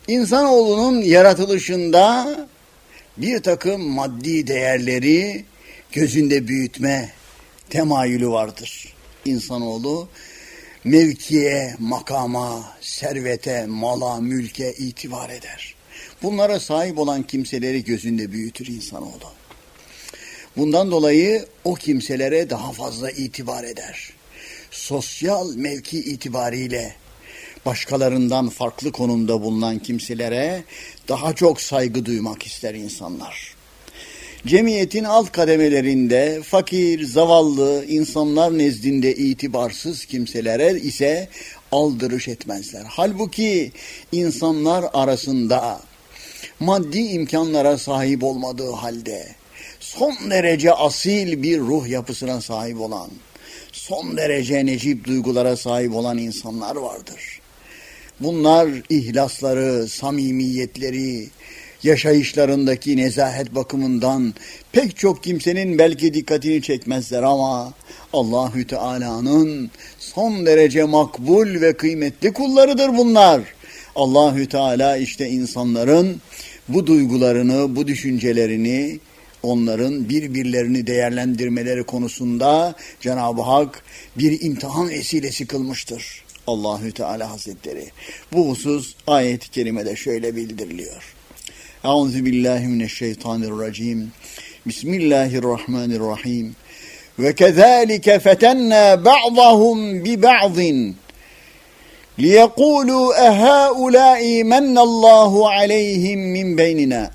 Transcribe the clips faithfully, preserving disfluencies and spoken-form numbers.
İnsanoğlunun yaratılışında bir takım maddi değerleri gözünde büyütme temayülü vardır. İnsanoğlu mevkiye, makama, servete, mala, mülke itibar eder. Bunlara sahip olan kimseleri gözünde büyütür insanoğlu. Bundan dolayı o kimselere daha fazla itibar eder. Sosyal mevki itibariyle başkalarından farklı konumda bulunan kimselere daha çok saygı duymak ister insanlar. Cemiyetin alt kademelerinde fakir, zavallı insanlar nezdinde itibarsız kimselere ise aldırış etmezler. Halbuki insanlar arasında maddi imkanlara sahip olmadığı halde son derece asil bir ruh yapısına sahip olan, son derece necip duygulara sahip olan insanlar vardır. Bunlar ihlasları, samimiyetleri, yaşayışlarındaki nezahet bakımından pek çok kimsenin belki dikkatini çekmezler ama Allahü Teala'nın son derece makbul ve kıymetli kullarıdır bunlar. Allahü Teala işte insanların bu duygularını, bu düşüncelerini, onların birbirlerini değerlendirmeleri konusunda Cenab-ı Hak bir imtihan vesilesi kılmıştır. Allahü Teala Hazretleri. Bu husus ayet-i kerimede şöyle bildiriliyor. Euzubillahimineşşeytanirracim. Bismillahirrahmanirrahim. Ve kezalike fetenna ba'dahum bi ba'din liyekulu ehaulâi mennallahu aleyhim min beynina.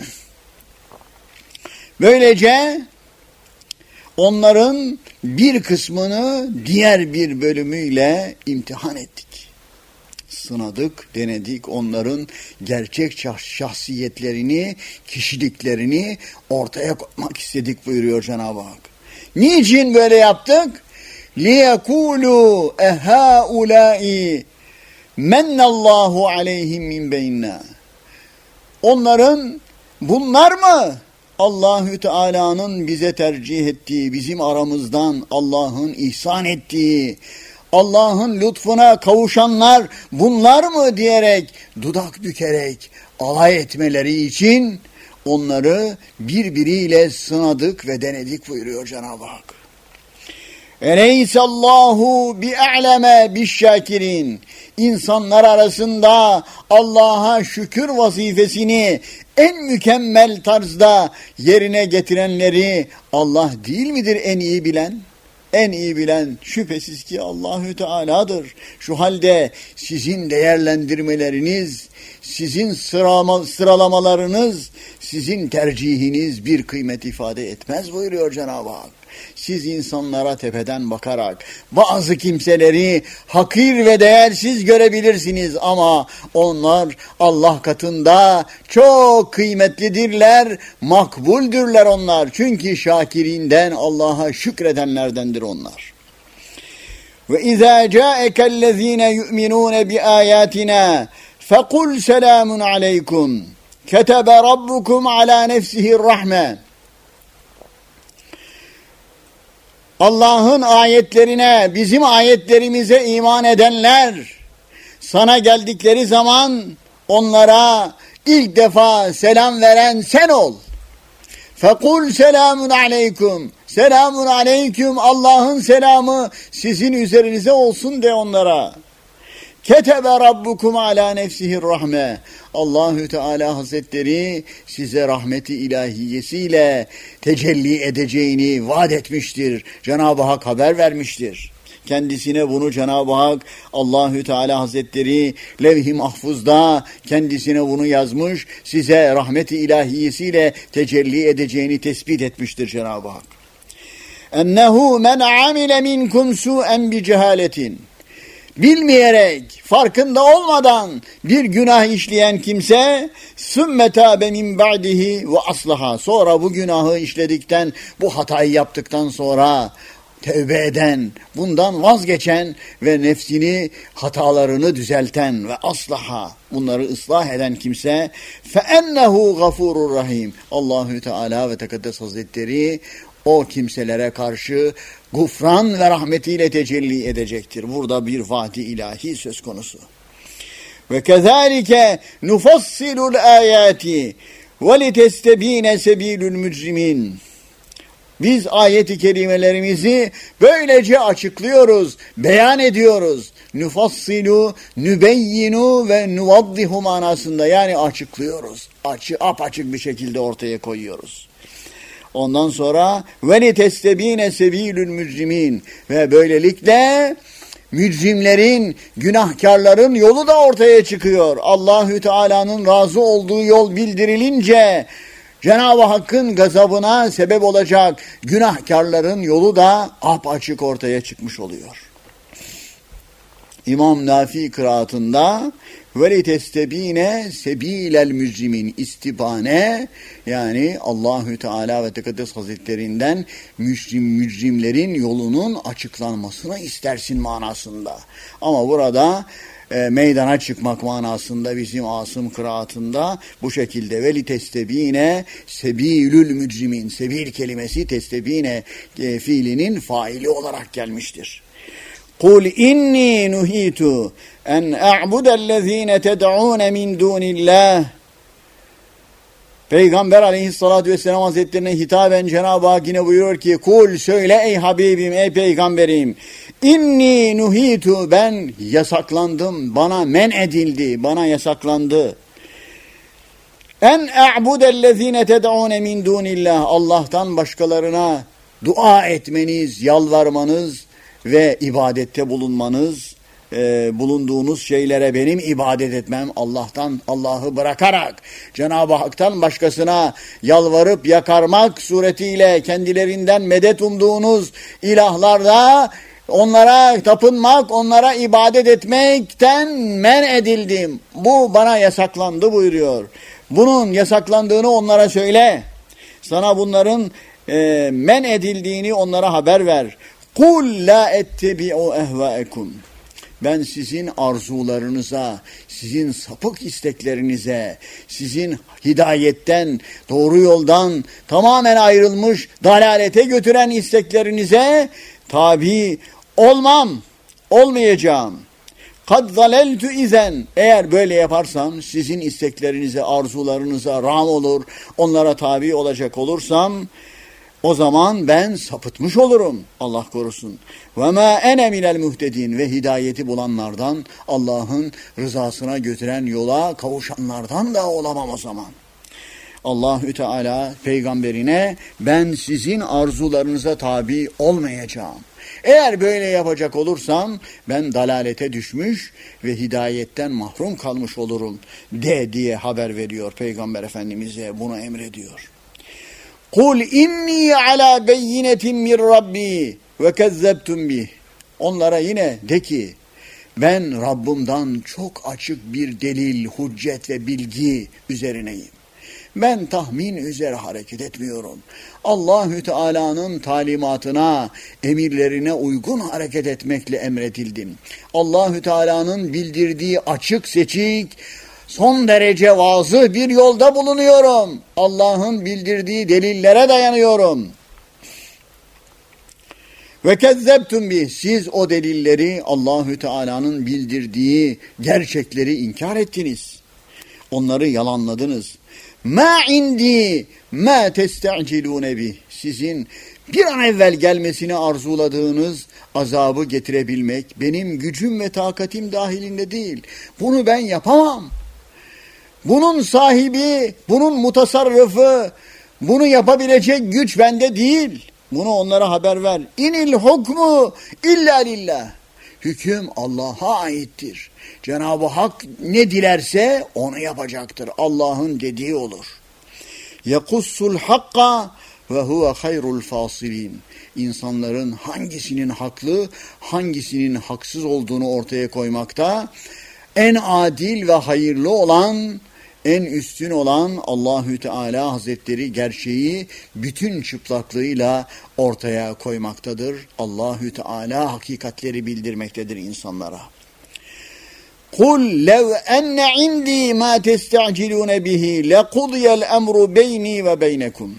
Böylece onların bir kısmını diğer bir bölümüyle imtihan ettik. Sınadık, denedik, onların gerçek şahsiyetlerini, kişiliklerini ortaya koymak istedik buyuruyor Cenab-ı Hak. Niçin böyle yaptık? لِيَكُولُوا اَهَاُولَٰئِ مَنَّ اللّٰهُ عَلَيْهِمْ مِنْ بَيْنَا. Onların bunlar mı? Allahü Teala'nın bize tercih ettiği, bizim aramızdan Allah'ın ihsan ettiği, Allah'ın lütfuna kavuşanlar bunlar mı diyerek, dudak bükerek alay etmeleri için onları birbiriyle sınadık ve denedik buyuruyor Cenab-ı Hak. Eleysallahu bi'a'leme bi'şşakirin. İnsanlar arasında Allah'a şükür vazifesini en mükemmel tarzda yerine getirenleri Allah değil midir en iyi bilen? En iyi bilen şüphesiz ki Allahü Teala'dır. Şu halde sizin değerlendirmeleriniz, sizin sıralama, sıralamalarınız, sizin tercihiniz bir kıymet ifade etmez buyuruyor Cenab-ı Hak. Siz insanlara tepeden bakarak bazı kimseleri hakir ve değersiz görebilirsiniz ama onlar Allah katında çok kıymetlidirler, makbuldürler onlar. Çünkü şakirinden, Allah'a şükredenlerdendir onlar. Ve izâ câekellezîne yu'minûne biâyâtinâ fekul selâmun aleykum ketebe rabbukum alâ nefsihirrahme. Allah'ın ayetlerine, bizim ayetlerimize iman edenler sana geldikleri zaman onlara ilk defa selam veren sen ol. Fekul selamun aleykum. Selamun aleyküm, Allah'ın selamı sizin üzerinize olsun de onlara. Ketebe rabbukum ala nefsihir rahme. Allahü Teala Hazretleri size rahmeti ilahiyesiyle tecelli edeceğini vaat etmiştir. Cenab-ı Hak haber vermiştir. Kendisine bunu Cenab-ı Hak Allahü Teala Hazretleri levh-i mahfuzda kendisine bunu yazmış. Size rahmeti ilahiyesiyle tecelli edeceğini tespit etmiştir Cenab-ı Hak. Ennehu men amile minkum su'en bi cehaletin. Bilmeyerek, farkında olmadan bir günah işleyen kimse sümme tâbe min ba'dihi ve aslaha. Sonra bu günahı işledikten, bu hatayı yaptıktan sonra tevbe eden, bundan vazgeçen ve nefsini, hatalarını düzelten ve aslaha, bunları ıslah eden kimse fe ennehu gafurur rahim. Allahü Teala ve Tekaddes Hazretleri o kimselere karşı gufran ve rahmetiyle tecelli edecektir. Burada bir vaadi ilahi söz konusu. Ve kezalike nufassilul ayati ve litestebine sebilul mücrimin. Biz ayet-i kerimelerimizi böylece açıklıyoruz, beyan ediyoruz. Nufassilu, nübeyyinu ve nuvaddihu manasında, yani açıklıyoruz. Açı, apaçık bir şekilde ortaya koyuyoruz. Ondan sonra ve litestebine sebilul mücrimin, ve böylelikle mücrimlerin, günahkarların yolu da ortaya çıkıyor. Allahü Teala'nın razı olduğu yol bildirilince Cenab-ı Hakk'ın gazabına sebep olacak günahkarların yolu da apaçık ortaya çıkmış oluyor. İmam Nafi kıraatında وَلِتَسْتَب۪ينَ سَب۪يلَ الْمُجْرِمِينَ istibane, yani Allahü Teala ve Tekaddes Hazretlerinden mücrim, mücrimlerin yolunun açıklanmasını istersin manasında. Ama burada e, meydana çıkmak manasında bizim Asım kıraatında bu şekilde وَلِتَسْتَب۪ينَ sebilül mücrimin, sebil kelimesi testebine e, fiilinin faili olarak gelmiştir. قُلْ اِنِّي نُهِيتُ en a'budellezine ted'un min dunillah. Peygamber aleyhissalatü vesselam hazretlerine hitaben Cenab-ı Hak yine buyuruyor ki, kul söyle ey Habibim, ey peygamberim, inni nuhitu, ben yasaklandım, bana men edildi, bana yasaklandı. En a'budellezine ted'un min dunillah, Allah'tan başkalarına dua etmeniz, yalvarmanız ve ibadette bulunmanız, e, bulunduğunuz şeylere benim ibadet etmem, Allah'tan, Allah'ı bırakarak Cenab-ı Hak'tan başkasına yalvarıp yakarmak suretiyle kendilerinden medet umduğunuz ilahlarda onlara tapınmak, onlara ibadet etmekten men edildim. Bu bana yasaklandı buyuruyor. Bunun yasaklandığını onlara söyle. Sana bunların e, men edildiğini onlara haber ver. Kul la ettebi'u ehvaekum. Ben sizin arzularınıza, sizin sapık isteklerinize, sizin hidayetten, doğru yoldan tamamen ayrılmış, dalalete götüren isteklerinize tabi olmam, olmayacağım. Kad zaleltu izen, eğer böyle yaparsam, sizin isteklerinize, arzularınıza ram olur, onlara tabi olacak olursam, o zaman ben sapıtmış olurum. Allah korusun. Ve ma ene minel muhtedin, ve hidayeti bulanlardan, Allah'ın rızasına götüren yola kavuşanlardan da olamam o zaman. Allahü Teala peygamberine ben sizin arzularınıza tabi olmayacağım. Eğer böyle yapacak olursam ben dalalete düşmüş ve hidayetten mahrum kalmış olurum de diye haber veriyor Peygamber Efendimiz'e, bunu emrediyor. Kul inni ala beyinetin min Rabbi ve kezzebtum bih. Onlara yine de ki ben Rabbimden çok açık bir delil, hüccet ve bilgi üzerineyim. Ben tahmin üzere hareket etmiyorum. Allahü Teala'nın talimatına, emirlerine uygun hareket etmekle emredildim. Allahü Teala'nın bildirdiği açık seçik, son derece vazıh bir yolda bulunuyorum. Allah'ın bildirdiği delillere dayanıyorum. Ve kezzebtum bih, siz o delilleri, Allahü Teala'nın bildirdiği gerçekleri inkar ettiniz. Onları yalanladınız. Ma indi ma testa'cilune bih, sizin bir an evvel gelmesini arzuladığınız azabı getirebilmek benim gücüm ve takatim dahilinde değil. Bunu ben yapamam. Bunun sahibi, bunun mutasarrıfı, bunu yapabilecek güç bende değil. Bunu onlara haber ver. İnil hukmu illa lillah. Hüküm Allah'a aittir. Cenab-ı Hak ne dilerse onu yapacaktır. Allah'ın dediği olur. Yekussul hakka ve huve hayrul fasilin. İnsanların hangisinin haklı, hangisinin haksız olduğunu ortaya koymakta en adil ve hayırlı olan, en üstün olan Allahü Teala Hazretleri gerçeği bütün çıplaklığıyla ortaya koymaktadır. Allahü Teala hakikatleri bildirmektedir insanlara. Kul lev enne indi ma testa'cilune bihi lekudiyel emru beyni ve beynekum.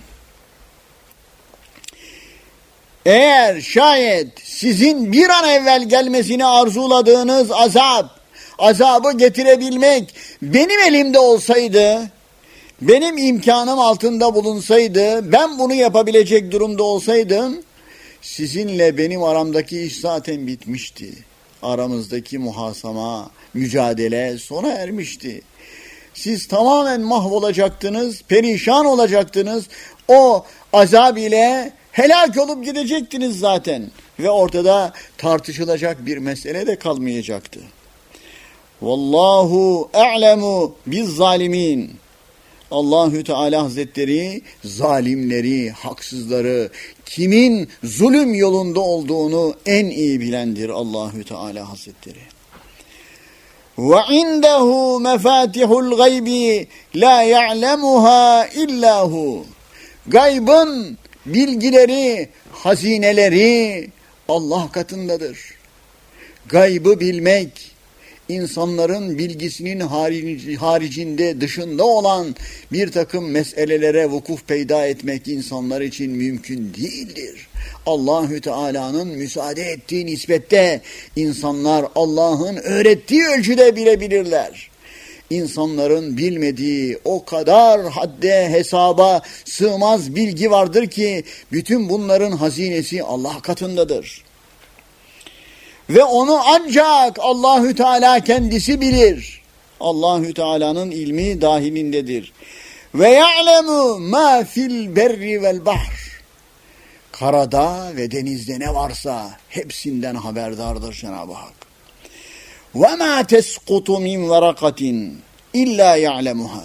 Eğer şayet sizin bir an evvel gelmesini arzuladığınız azap azabı getirebilmek benim elimde olsaydı, benim imkanım altında bulunsaydı, ben bunu yapabilecek durumda olsaydım, sizinle benim aramdaki iş zaten bitmişti. Aramızdaki muhasama, mücadele sona ermişti. Siz tamamen mahvolacaktınız, perişan olacaktınız. O azab ile helak olup gidecektiniz zaten. Ve ortada tartışılacak bir mesele de kalmayacaktı. Vallahu a'lemu biz zalimin. Allahü Teala Hazretleri zalimleri, haksızları, kimin zulüm yolunda olduğunu en iyi bilendir Allahü Teala Hazretleri. Ve indehu mefatihul gaybi la ya'lemuha illahu. Gaybın bilgileri, hazineleri Allah katındadır. Gaybı bilmek, insanların bilgisinin haricinde, dışında olan bir takım meselelere vukuf peyda etmek insanlar için mümkün değildir. Allahü Teala'nın müsaade ettiği nispette insanlar Allah'ın öğrettiği ölçüde bilebilirler. İnsanların bilmediği o kadar hadde hesaba sığmaz bilgi vardır ki bütün bunların hazinesi Allah katındadır. Ve onu ancak Allahü Teala kendisi bilir. Allahü Teala'nın ilmi dahilindedir. Ve ya'lemu ma fil berri vel bahr. Karada ve denizde ne varsa hepsinden haberdardır Cenab-ı Hak. Ve ma tesqutu min verakatin illa ya'lemuha.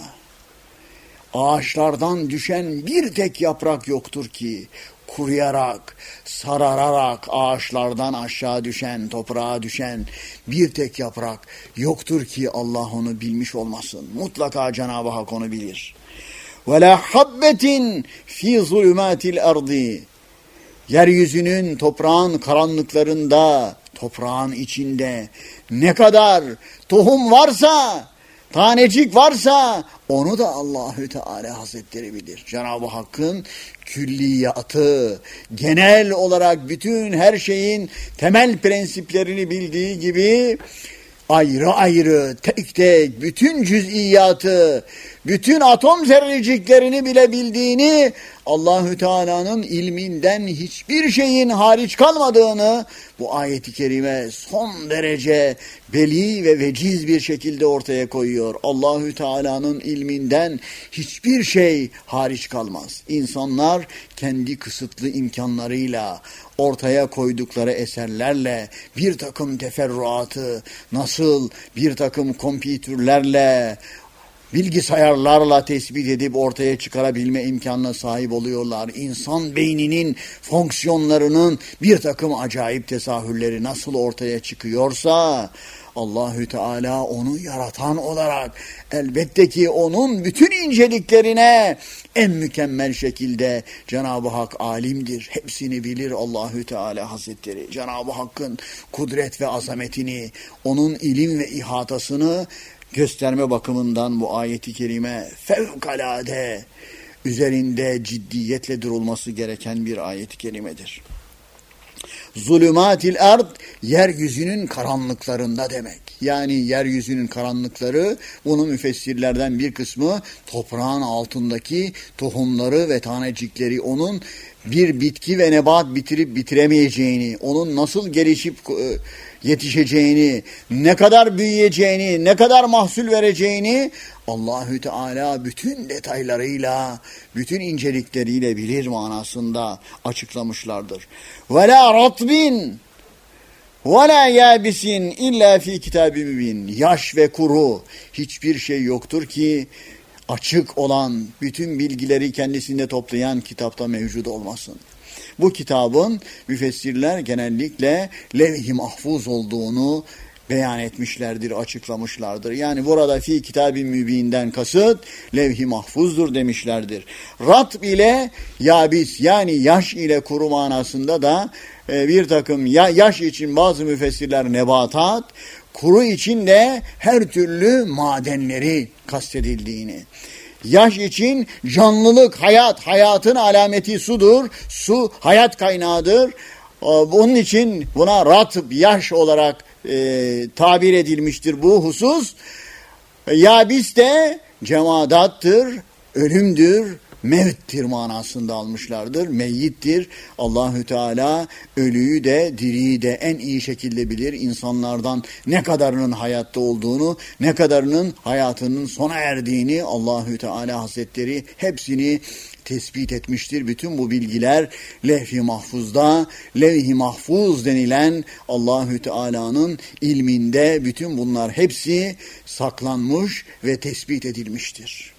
Ağaçlardan düşen bir tek yaprak yoktur ki kuruyarak, sarararak ağaçlardan aşağı düşen, toprağa düşen bir tek yaprak yoktur ki Allah onu bilmiş olmasın. Mutlaka Cenab-ı Hak onu bilir. وَلَا حَبَّةٍ فِي ظُلُمَاتِ الْأَرْضِ. Yeryüzünün, toprağın karanlıklarında, toprağın içinde ne kadar tohum varsa, tanecik varsa onu da Allahü Teala Hazretleri bilir. Cenab-ı Hakk'ın külliyatı, genel olarak bütün her şeyin temel prensiplerini bildiği gibi ayrı ayrı, tek tek, bütün cüz'iyatı, bütün atom zerreciklerini bile bildiğini, Allahü Teala'nın ilminden hiçbir şeyin hariç kalmadığını bu ayet-i kerime son derece beli ve veciz bir şekilde ortaya koyuyor. Allahü Teala'nın ilminden hiçbir şey hariç kalmaz. İnsanlar kendi kısıtlı imkanlarıyla, ortaya koydukları eserlerle, bir takım teferruatı, nasıl bir takım kompütürlerle, bilgisayarlarla tespit edip ortaya çıkarabilme imkanına sahip oluyorlar. İnsan beyninin fonksiyonlarının bir takım acayip tesahürleri nasıl ortaya çıkıyorsa, Allahü Teala onu yaratan olarak elbette ki onun bütün inceliklerine en mükemmel şekilde Cenab-ı Hak alimdir. Hepsini bilir Allahü Teala Hazretleri. Cenab-ı Hakk'ın kudret ve azametini, onun ilim ve ihatasını gösterme bakımından bu ayeti kerime fevkalade üzerinde ciddiyetle durulması gereken bir ayet-i kerimedir. Zulümatil ard, yeryüzünün karanlıklarında demek. Yani yeryüzünün karanlıkları, bunu müfessirlerden bir kısmı toprağın altındaki tohumları ve tanecikleri, onun bir bitki ve nebat bitirip bitiremeyeceğini, onun nasıl gelişip yetişeceğini, ne kadar büyüyeceğini, ne kadar mahsul vereceğini Allahü Teala bütün detaylarıyla, bütün incelikleriyle bilir manasında açıklamışlardır. Ve la ratbin ve la yabisin illa fi kitabim mübin. Yaş ve kuru hiçbir şey yoktur ki açık olan, bütün bilgileri kendisinde toplayan kitapta mevcut olmasın. Bu kitabın müfessirler genellikle levh-i mahfuz olduğunu beyan etmişlerdir, açıklamışlardır. Yani burada fi kitab-ı mübinden kasıt levh-i mahfuzdur demişlerdir. Ratb ile yabis, yani yaş ile kuru manasında da e, bir takım ya, yaş için bazı müfessirler nebatat, kuru için de her türlü madenleri kastedildiğini. Yaş için canlılık, hayat, hayatın alameti sudur. Su hayat kaynağıdır. Bunun için buna ratb, yaş olarak e, tabir edilmiştir bu husus. Yabis de cemadattır, ölümdür, mevttir manasında almışlardır. Meyyittir. Allahü Teala ölüyü de diriyi de en iyi şekilde bilir. İnsanlardan ne kadarının hayatta olduğunu, ne kadarının hayatının sona erdiğini Allahü Teala Hazretleri hepsini tespit etmiştir. Bütün bu bilgiler levh-i mahfuzda, levh-i mahfuz denilen Allahü Teala'nın ilminde bütün bunlar hepsi saklanmış ve tespit edilmiştir.